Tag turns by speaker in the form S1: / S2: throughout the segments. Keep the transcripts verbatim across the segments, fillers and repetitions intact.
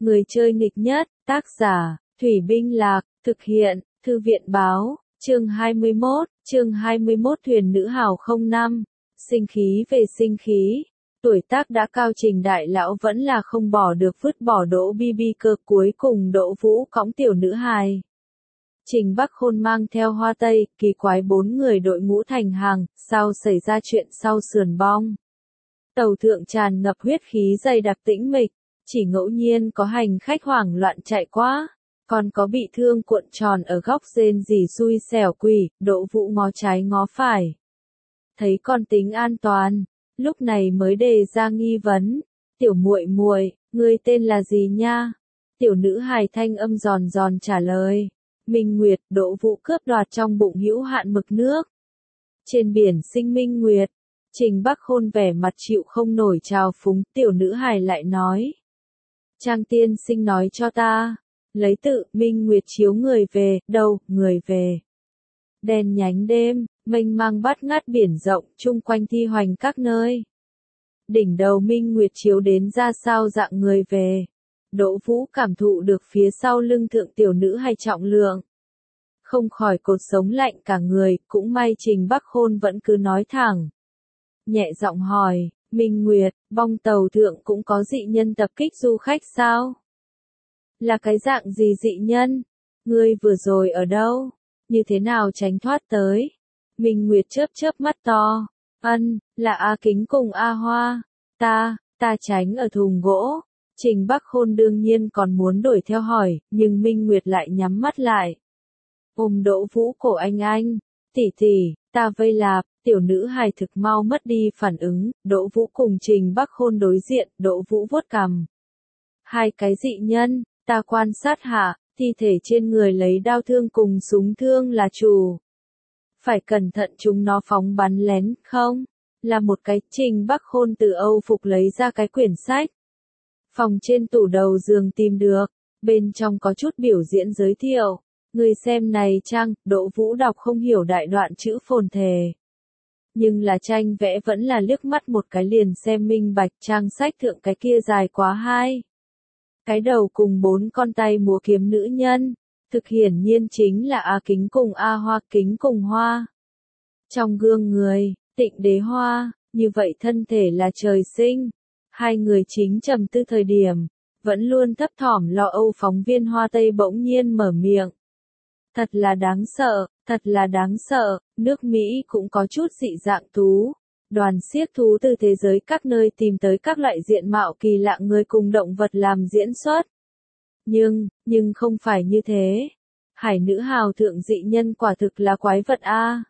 S1: Người chơi nghịch nhất, tác giả, Thủy Binh Lạc, thực hiện, Thư viện báo, chương hai mươi mốt, chương hai mươi mốt thuyền nữ hào không năm, sinh khí về sinh khí. Tuổi tác đã cao Trình đại lão vẫn là không bỏ được vứt bỏ Đỗ Bi Bi cơ, cuối cùng Đỗ Vũ cõng tiểu nữ hài. Trình Bắc Khôn mang theo Hoa Tây, kỳ quái bốn người đội ngũ thành hàng, sau xảy ra chuyện sau sườn bong. Tàu thượng tràn ngập huyết khí dày đặc tĩnh mịch, chỉ ngẫu nhiên có hành khách hoảng loạn chạy qua, còn có bị thương cuộn tròn ở góc rên rỉ xui xẻo quỷ. Đỗ Vũ ngó trái ngó phải, thấy con tính an toàn, lúc này mới đề ra nghi vấn. Tiểu muội muội, ngươi tên là gì nha? Tiểu nữ hài thanh âm giòn giòn trả lời. Minh Nguyệt. Đỗ Vũ cướp đoạt trong bụng hữu hạn mực nước. Trên biển sinh Minh Nguyệt. Trình Bắc Khôn vẻ mặt chịu không nổi trào phúng. Tiểu nữ hài lại nói. Trang tiên sinh nói cho ta. Lấy tự Minh Nguyệt chiếu người về. Đâu, người về. Đèn nhánh đêm, mênh mang bát ngát biển rộng, chung quanh thi hoành các nơi. Đỉnh đầu Minh Nguyệt chiếu đến ra sao dạng người về. Đỗ Vũ cảm thụ được phía sau lưng thượng tiểu nữ hay trọng lượng. Không khỏi cột sống lạnh cả người, cũng may Trình Bắc Khôn vẫn cứ nói thẳng. Nhẹ giọng hỏi, Minh Nguyệt, bong tàu thượng cũng có dị nhân tập kích du khách sao? Là cái dạng gì dị nhân? Ngươi vừa rồi ở đâu? Như thế nào tránh thoát tới? Minh Nguyệt chớp chớp mắt to. Ân, là A Kính cùng A Hoa. Ta, ta tránh ở thùng gỗ. Trình Bắc Khôn đương nhiên còn muốn đuổi theo hỏi, nhưng Minh Nguyệt lại nhắm mắt lại. Ôm Đỗ Vũ cổ anh anh. Tỷ tỷ, ta vây lạp. Tiểu nữ hài thực mau mất đi phản ứng. Đỗ Vũ cùng Trình Bắc Khôn đối diện. Đỗ Vũ vuốt cằm. Hai cái dị nhân, ta quan sát hạ. Thi thể trên người lấy đao thương cùng súng thương là chủ. Phải cẩn thận chúng nó phóng bắn lén, không? Là một cái. Trình Bắc Khôn từ Âu phục lấy ra cái quyển sách. Phòng trên tủ đầu giường tìm được, bên trong có chút biểu diễn giới thiệu. Người xem này trang. Đỗ Vũ đọc không hiểu đại đoạn chữ phồn thề. Nhưng là tranh vẽ vẫn là liếc mắt một cái liền xem minh bạch. Trang sách thượng cái kia dài quá hai. Cái đầu cùng bốn con tay múa kiếm nữ nhân, thực hiển nhiên chính là A Kính cùng A Hoa. Kính cùng Hoa. Trong gương người, Tịnh Đế Hoa, như vậy thân thể là trời sinh. Hai người chính trầm tư thời điểm, vẫn luôn thấp thỏm lo âu phóng viên Hoa Tây bỗng nhiên mở miệng. Thật là đáng sợ, thật là đáng sợ, nước Mỹ cũng có chút dị dạng thú. Đoàn siếc thú từ thế giới các nơi tìm tới các loại diện mạo kỳ lạ người cùng động vật làm diễn xuất. Nhưng, nhưng không phải như thế. Hải nữ hào thượng dị nhân quả thực là quái vật a.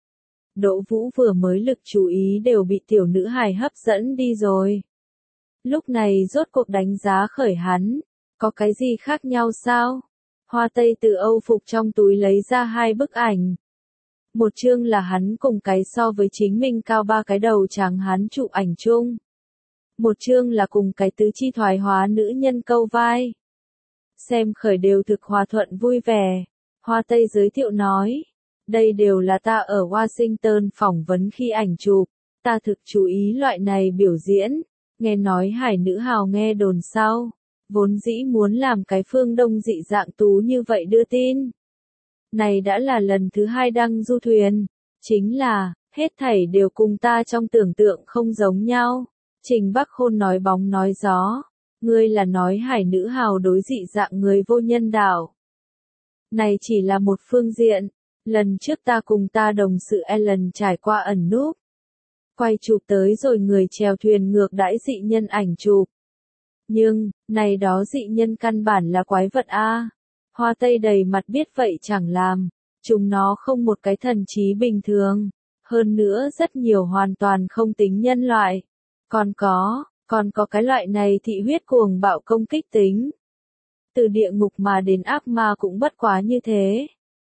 S1: Đỗ Vũ vừa mới lực chú ý đều bị tiểu nữ hài hấp dẫn đi rồi. Lúc này rốt cuộc đánh giá khởi hắn. Có cái gì khác nhau sao? Hoa Tây từ Âu phục trong túi lấy ra hai bức ảnh. Một chương là hắn cùng cái so với chính mình cao ba cái đầu trắng hắn chụp ảnh chung. Một chương là cùng cái tứ chi thoái hóa nữ nhân câu vai. Xem khởi đều thực hòa thuận vui vẻ. Hoa Tây giới thiệu nói. Đây đều là ta ở Washington phỏng vấn khi ảnh chụp. Ta thực chú ý loại này biểu diễn. Nghe nói hải nữ hào nghe đồn sau. Vốn dĩ muốn làm cái phương Đông dị dạng tú như vậy đưa tin. Này đã là lần thứ hai đăng du thuyền. Chính là, hết thảy đều cùng ta trong tưởng tượng không giống nhau. Trình Bắc Khôn nói bóng nói gió. Ngươi là nói hải nữ hào đối dị dạng người vô nhân đạo. Này chỉ là một phương diện. Lần trước ta cùng ta đồng sự Ellen trải qua ẩn núp. Quay chụp tới rồi người chèo thuyền ngược đãi dị nhân ảnh chụp. Nhưng, này đó dị nhân căn bản là quái vật a. Hoa Tây đầy mặt biết vậy chẳng làm. Chúng nó không một cái thần trí bình thường. Hơn nữa rất nhiều hoàn toàn không tính nhân loại. Còn có, còn có cái loại này thị huyết cuồng bạo công kích tính. Từ địa ngục mà đến ác ma cũng bất quá như thế.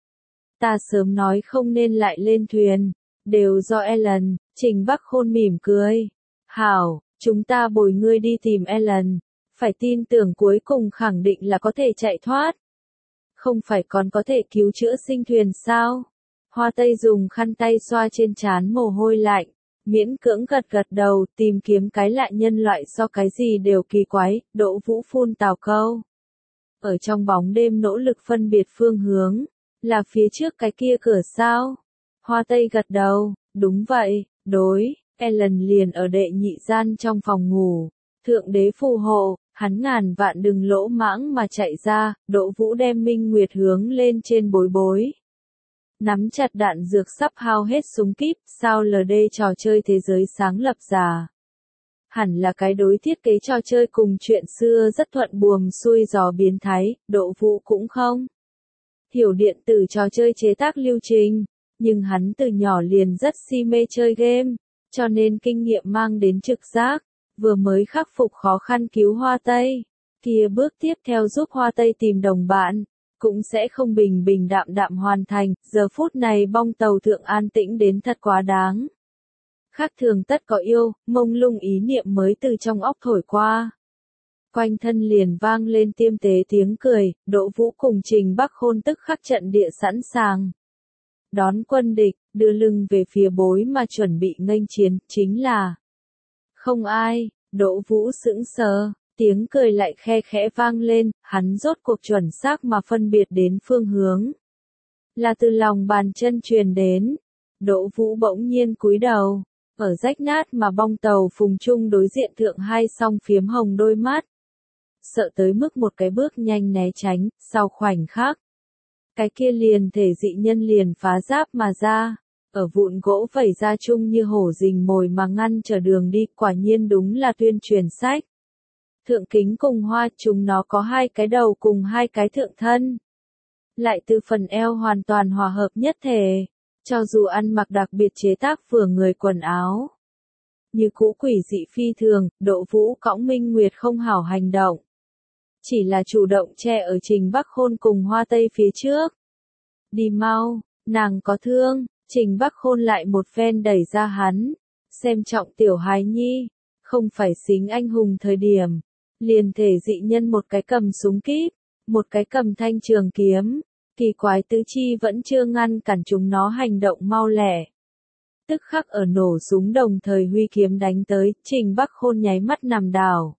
S1: Ta sớm nói không nên lại lên thuyền. Đều do Ellen. Trình Bắc Khôn mỉm cười. Hảo, chúng ta bồi ngươi đi tìm Ellen. Phải tin tưởng cuối cùng khẳng định là có thể chạy thoát. Không phải còn có thể cứu chữa sinh thuyền sao? Hoa Tây dùng khăn tay xoa trên trán mồ hôi lạnh. Miễn cưỡng gật gật đầu, tìm kiếm cái lạ nhân loại so cái gì đều kỳ quái, Đỗ Vũ phun tào câu. Ở trong bóng đêm nỗ lực phân biệt phương hướng, là phía trước cái kia cửa sao? Hoa Tây gật đầu, đúng vậy, đối, Ellen liền ở đệ nhị gian trong phòng ngủ. Thượng đế phù hộ, hắn ngàn vạn đừng lỗ mãng mà chạy ra, Đỗ Vũ đem Minh Nguyệt hướng lên trên bối bối. Nắm chặt đạn dược sắp hao hết súng kíp, sao lờ đê trò chơi thế giới sáng lập ra. Hẳn là cái đối thiết kế trò chơi cùng chuyện xưa rất thuận buồm xuôi gió biến thái, Đỗ Vũ cũng không hiểu điện tử trò chơi chế tác lưu trình, nhưng hắn từ nhỏ liền rất si mê chơi game, cho nên kinh nghiệm mang đến trực giác, vừa mới khắc phục khó khăn cứu Hoa Tây, kia bước tiếp theo giúp Hoa Tây tìm đồng bạn, cũng sẽ không bình bình đạm đạm hoàn thành, giờ phút này bong tàu thượng an tĩnh đến thật quá đáng. Khác thường tất có yêu, mông lung ý niệm mới từ trong óc thổi qua. Quanh thân liền vang lên tiêm tế tiếng cười, Đỗ Vũ cùng Trình Bắc Khôn tức khắc trận địa sẵn sàng. Đón quân địch, đưa lưng về phía bối mà chuẩn bị nghênh chiến, chính là không ai, Đỗ Vũ sững sờ, tiếng cười lại khe khẽ vang lên, hắn rốt cuộc chuẩn xác mà phân biệt đến phương hướng. Là từ lòng bàn chân truyền đến, Đỗ Vũ bỗng nhiên cúi đầu, ở rách nát mà bong tàu phùng chung đối diện thượng hai song phiếm hồng đôi mắt. Sợ tới mức một cái bước nhanh né tránh, sau khoảnh khắc. Cái kia liền thể dị nhân liền phá giáp mà ra, ở vụn gỗ vẩy ra chung như hổ rình mồi mà ngăn trở đường đi, quả nhiên đúng là tuyên truyền sách. Thượng kính cùng hoa, chúng nó có hai cái đầu cùng hai cái thượng thân. Lại từ phần eo hoàn toàn hòa hợp nhất thể, cho dù ăn mặc đặc biệt chế tác vừa người quần áo. Như cũ quỷ dị phi thường, Đỗ Vũ cõng Minh Nguyệt không hảo hành động. Chỉ là chủ động che ở Trình Bắc Khôn cùng Hoa Tây phía trước. Đi mau, nàng có thương, Trình Bắc Khôn lại một phen đẩy ra hắn. Xem trọng tiểu hài nhi, không phải xính anh hùng thời điểm. Liền thể dị nhân một cái cầm súng kíp, một cái cầm thanh trường kiếm. Kỳ quái tứ chi vẫn chưa ngăn cản chúng nó hành động mau lẻ. Tức khắc ở nổ súng đồng thời huy kiếm đánh tới, Trình Bắc Khôn nháy mắt nằm đảo.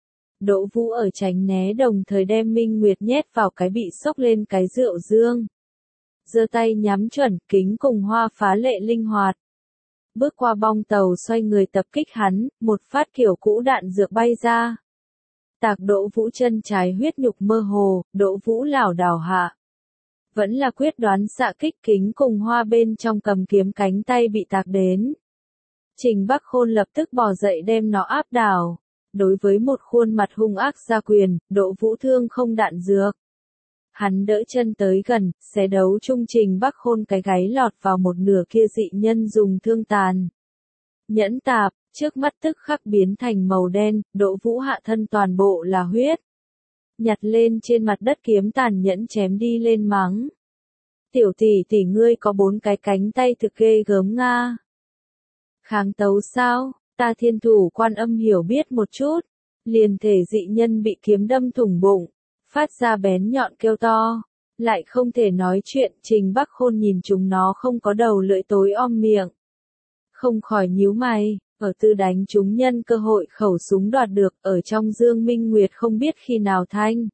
S1: Đỗ Vũ ở tránh né đồng thời đem Minh Nguyệt nhét vào cái bị sốc lên cái rượu dương. Giơ tay nhắm chuẩn, kính cùng hoa phá lệ linh hoạt. Bước qua bong tàu xoay người tập kích hắn, một phát kiểu cũ đạn dược bay ra. Tạc Đỗ Vũ chân trái huyết nhục mơ hồ, Đỗ Vũ lảo đảo hạ. Vẫn là quyết đoán xạ kích, kính cùng hoa bên trong cầm kiếm cánh tay bị tạc đến. Trình Bắc Khôn lập tức bò dậy đem nó áp đảo. Đối với một khuôn mặt hung ác ra quyền, Đỗ Vũ thương không đạn dược. Hắn đỡ chân tới gần, xé đấu trung Trình Bắc Khôn cái gáy lọt vào một nửa kia dị nhân dùng thương tàn. Nhẫn tạp, trước mắt tức khắc biến thành màu đen, Đỗ Vũ hạ thân toàn bộ là huyết. Nhặt lên trên mặt đất kiếm tàn nhẫn chém đi lên mắng. Tiểu tỷ tỷ ngươi có bốn cái cánh tay thực ghê gớm nga. Kháng tấu sao, ta thiên thủ quan âm hiểu biết một chút. Liền thể dị nhân bị kiếm đâm thủng bụng, phát ra bén nhọn kêu to. Lại không thể nói chuyện, Trình Bắc Khôn nhìn chúng nó không có đầu lưỡi tối om miệng. Không khỏi nhíu mày. Ở tư đánh chúng nhân cơ hội khẩu súng đoạt được, ở trong Dương Minh Nguyệt không biết khi nào thanh.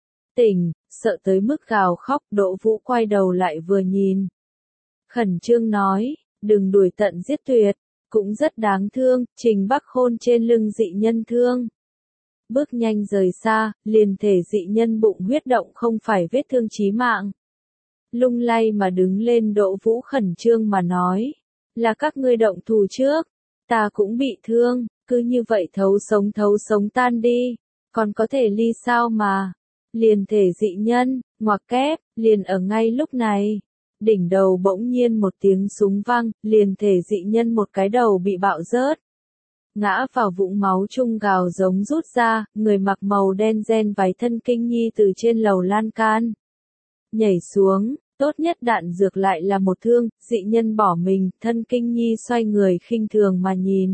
S1: Tỉnh, sợ tới mức gào khóc, Đỗ Vũ quay đầu lại vừa nhìn. Khẩn trương nói, đừng đuổi tận giết tuyệt, cũng rất đáng thương, Trình Bắc Khôn trên lưng dị nhân thương. Bước nhanh rời xa, liền thể dị nhân bụng huyết động không phải vết thương chí mạng. Lung lay mà đứng lên, Đỗ Vũ khẩn trương mà nói, là các ngươi động thủ trước. Ta cũng bị thương, cứ như vậy thấu sống thấu sống tan đi, còn có thể ly sao mà. Liền thể dị nhân, ngoặc kép, liền ở ngay lúc này. Đỉnh đầu bỗng nhiên một tiếng súng vang, liền thể dị nhân một cái đầu bị bạo rớt. Ngã vào vũng máu chung gào giống rút ra, người mặc màu đen ren váy thân kinh nhi từ trên lầu lan can. Nhảy xuống. Tốt nhất đạn dược lại là một thương, dị nhân bỏ mình, thân kinh nhi xoay người khinh thường mà nhìn.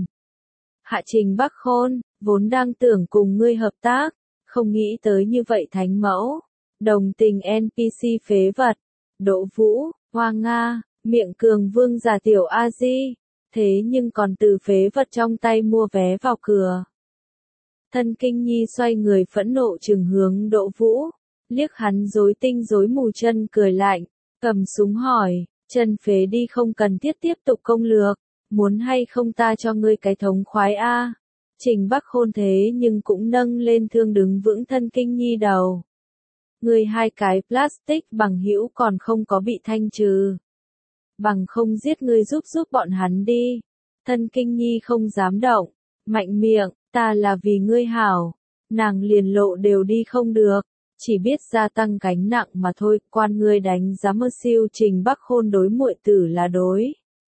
S1: Hạ Trình Bắc Khôn, vốn đang tưởng cùng ngươi hợp tác, không nghĩ tới như vậy thánh mẫu. Đồng tình en pê xê phế vật. Đỗ Vũ, Hoa Nga, miệng cường vương giả tiểu A-di. thế nhưng còn từ phế vật trong tay mua vé vào cửa. Thân Kinh Nhi xoay người phẫn nộ trừng hướng Đỗ Vũ, liếc hắn rối tinh rối mù, chân cười lạnh, cầm súng hỏi, chân phế đi không cần thiết tiếp tục công lược, muốn hay không ta cho ngươi cái thống khoái a. Trình Bắc Khôn thế nhưng cũng nâng lên thương đứng vững Thân Kinh Nhi đầu. Ngươi hai cái plastic bằng hữu còn không có bị thanh trừ. Bằng không giết ngươi giúp giúp bọn hắn đi. Thân Kinh Nhi không dám động, mạnh miệng, ta là vì ngươi hảo. Nàng liền lộ đều đi không được, chỉ biết gia tăng gánh nặng mà thôi, quan ngươi đánh giá mơ siêu. Trình Bắc Khôn đối muội tử là đối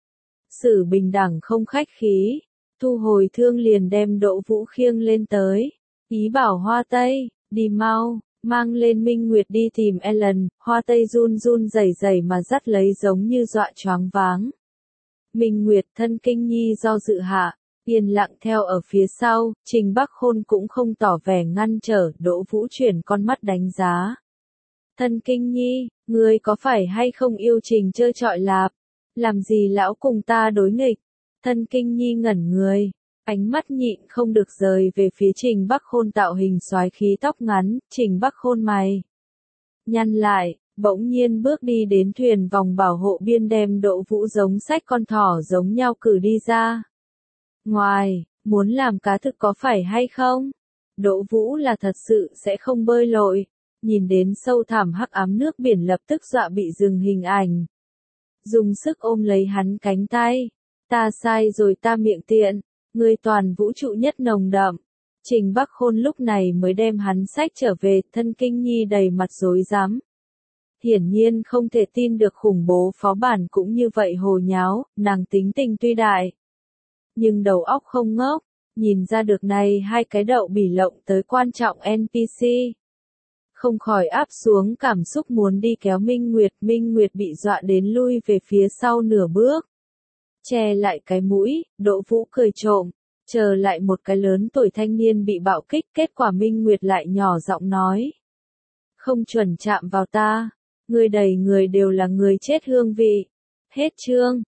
S1: xử bình đẳng không khách khí, thu hồi thương liền đem Đỗ Vũ khiêng lên tới, ý bảo Hoa Tây, đi mau, mang lên Minh Nguyệt đi tìm Ellen. Hoa Tây run run rẩy rẩy mà dắt lấy giống như dọa choáng váng. Minh Nguyệt, Thân Kinh Nhi do dự hạ, yên lặng theo ở phía sau. Trình Bắc Khôn cũng không tỏ vẻ ngăn trở. Đỗ Vũ chuyển con mắt đánh giá. Thân Kinh Nhi, ngươi có phải hay không yêu Trình chơi trọi lạp? Làm gì lão cùng ta đối nghịch? Thân Kinh Nhi ngẩn người, ánh mắt nhịn không được rời về phía Trình Bắc Khôn tạo hình soái khí tóc ngắn. Trình Bắc Khôn mày nhăn lại, bỗng nhiên bước đi đến thuyền vòng bảo hộ biên, đem Đỗ Vũ giống xách con thỏ giống nhau cử đi ra. Ngoài, muốn làm cá thực có phải hay không? Đỗ Vũ là thật sự sẽ không bơi lội, nhìn đến sâu thẳm hắc ám nước biển lập tức dọa bị dừng hình ảnh. Dùng sức ôm lấy hắn cánh tay. Ta sai rồi, ta miệng tiện, ngươi toàn vũ trụ nhất nồng đậm. Trình Bắc Khôn lúc này mới đem hắn xách trở về. Thân Kinh Nhi đầy mặt rối rắm, hiển nhiên không thể tin được khủng bố phó bản cũng như vậy hồ nháo. Nàng tính tình tuy đại, nhưng đầu óc không ngốc, nhìn ra được này hai cái đậu bỉ lộng tới quan trọng en pê xê. Không khỏi áp xuống cảm xúc muốn đi kéo Minh Nguyệt. Minh Nguyệt bị dọa đến lui về phía sau nửa bước, che lại cái mũi. Đỗ Vũ cười trộm, chờ lại một cái lớn tuổi thanh niên bị bạo kích. Kết quả Minh Nguyệt lại nhỏ giọng nói, không chuẩn chạm vào ta, ngươi đầy người đều là người chết hương vị. Hết chương.